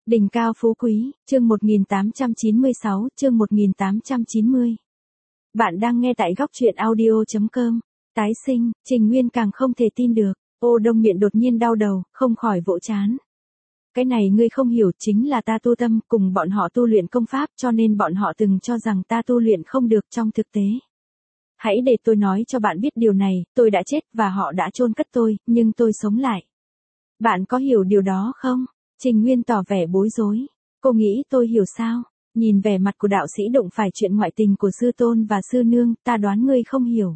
Đỉnh cao phú quý, chương 1896, chương 1890. Bạn đang nghe tại góc truyện audio.com. Tái sinh, Trình Nguyên càng không thể tin được. Ô Đông Miện đột nhiên đau đầu, không khỏi vỗ chán. Cái này ngươi không hiểu, chính là ta tu tâm, cùng bọn họ tu luyện công pháp, cho nên bọn họ từng cho rằng ta tu luyện không được trong thực tế. Hãy để tôi nói cho bạn biết điều này, tôi đã chết và họ đã chôn cất tôi, nhưng tôi sống lại. Bạn có hiểu điều đó không? Trình Nguyên tỏ vẻ bối rối. Cô nghĩ tôi hiểu sao? Nhìn vẻ mặt của đạo sĩ đụng phải chuyện ngoại tình của sư tôn và sư nương, ta đoán ngươi không hiểu.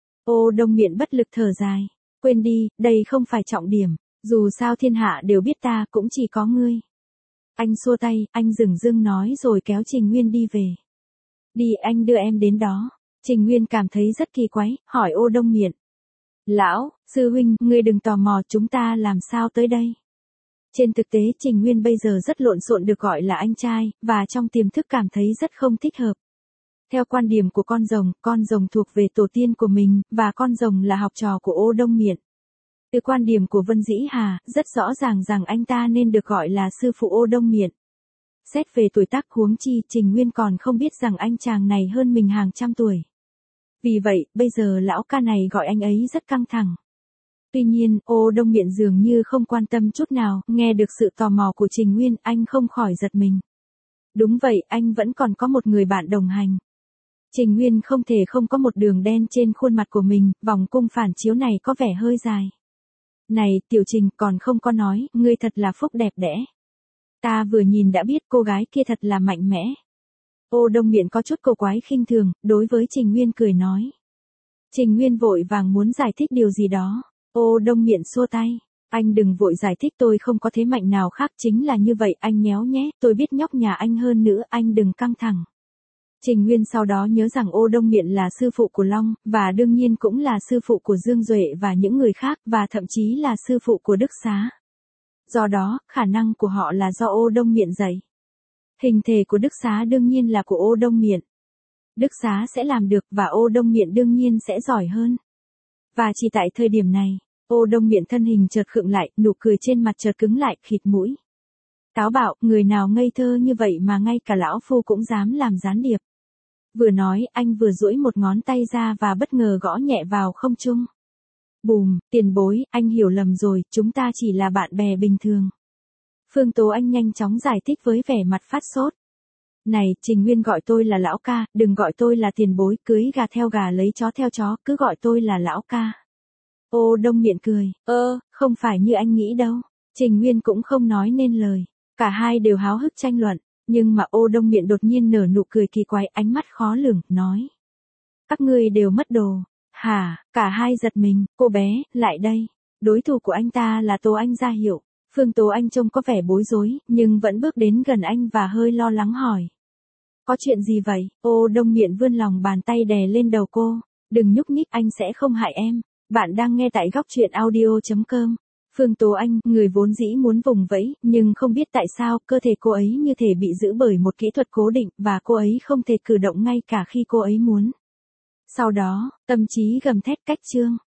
Ô Đông Miện bất lực thở dài. Quên đi, đây không phải trọng điểm. Dù sao thiên hạ đều biết ta, cũng chỉ có ngươi. Anh xua tay, anh dửng dưng nói rồi kéo Trình Nguyên đi về. Đi, anh đưa em đến đó. Trình Nguyên cảm thấy rất kỳ quái, hỏi Ô Đông Miện. Lão, sư huynh, ngươi đừng tò mò, chúng ta làm sao tới đây? Trên thực tế Trình Nguyên bây giờ rất lộn xộn được gọi là anh trai, và trong tiềm thức cảm thấy rất không thích hợp. Theo quan điểm của con rồng thuộc về tổ tiên của mình, và con rồng là học trò của Ô Đông Miện. Từ quan điểm của Vân Dĩ Hà, rất rõ ràng rằng anh ta nên được gọi là sư phụ Ô Đông Miện. Xét về tuổi tác huống chi, Trình Nguyên còn không biết rằng anh chàng này hơn mình hàng trăm tuổi. Vì vậy, bây giờ lão ca này gọi anh ấy rất căng thẳng. Tuy nhiên, Ô Đông Miện dường như không quan tâm chút nào, nghe được sự tò mò của Trình Nguyên, anh không khỏi giật mình. Đúng vậy, anh vẫn còn có một người bạn đồng hành. Trình Nguyên không thể không có một đường đen trên khuôn mặt của mình, vòng cung phản chiếu này có vẻ hơi dài. Này, Tiểu Trình, còn không có nói, ngươi thật là phúc đẹp đẽ. Ta vừa nhìn đã biết cô gái kia thật là mạnh mẽ. Ô Đông Miện có chút cổ quái khinh thường, đối với Trình Nguyên cười nói. Trình Nguyên vội vàng muốn giải thích điều gì đó. Ô Đông Miện xua tay. Anh đừng vội giải thích, tôi không có thế mạnh nào khác, chính là như vậy anh nhéo nhé, tôi biết nhóc nhà anh hơn nữa, anh đừng căng thẳng. Trình Nguyên sau đó nhớ rằng Ô Đông Miện là sư phụ của Long, và đương nhiên cũng là sư phụ của Dương Duệ và những người khác, và thậm chí là sư phụ của Đức Xá. Do đó, khả năng của họ là do Ô Đông Miện dạy. Hình thể của Đức Xá đương nhiên là của Ô Đông Miện. Đức Xá sẽ làm được và Ô Đông Miện đương nhiên sẽ giỏi hơn. Và chỉ tại thời điểm này, Ô Đông Miện thân hình chợt khựng lại, nụ cười trên mặt chợt cứng lại, khịt mũi. Táo bạo, người nào ngây thơ như vậy mà ngay cả lão phu cũng dám làm gián điệp. Vừa nói, anh vừa duỗi một ngón tay ra và bất ngờ gõ nhẹ vào không trung. Bùm, tiền bối, anh hiểu lầm rồi, chúng ta chỉ là bạn bè bình thường. Phương Tố Anh nhanh chóng giải thích với vẻ mặt phát sốt. Này, Trình Nguyên gọi tôi là lão ca, đừng gọi tôi là tiền bối, cưới gà theo gà lấy chó theo chó, cứ gọi tôi là lão ca. Ô Đông Miện cười, không phải như anh nghĩ đâu. Trình Nguyên cũng không nói nên lời. Cả hai đều háo hức tranh luận, nhưng mà Ô Đông Miện đột nhiên nở nụ cười kỳ quái, ánh mắt khó lường, nói. Các ngươi đều mất đồ. Hả, cả hai giật mình, cô bé, lại đây. Đối thủ của anh ta là Tố Anh ra hiệu. Phương Tố Anh trông có vẻ bối rối, nhưng vẫn bước đến gần anh và hơi lo lắng hỏi. Có chuyện gì vậy? Ô Đông Miện vươn lòng bàn tay đè lên đầu cô. Đừng nhúc nhích, anh sẽ không hại em. Bạn đang nghe tại góc truyện audio.com. Phương Tố Anh, người vốn dĩ muốn vùng vẫy, nhưng không biết tại sao, cơ thể cô ấy như thể bị giữ bởi một kỹ thuật cố định, và cô ấy không thể cử động ngay cả khi cô ấy muốn. Sau đó, tâm trí gầm thét cách chương.